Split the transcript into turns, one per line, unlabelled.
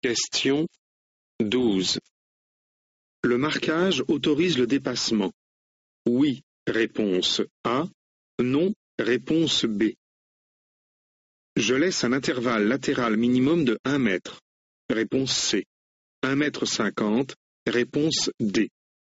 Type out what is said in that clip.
Question 12. Le marquage autorise le dépassement. Oui, réponse A. Non, réponse B. Je laisse un intervalle latéral minimum de 1 mètre. Réponse C. 1,50 m, réponse D.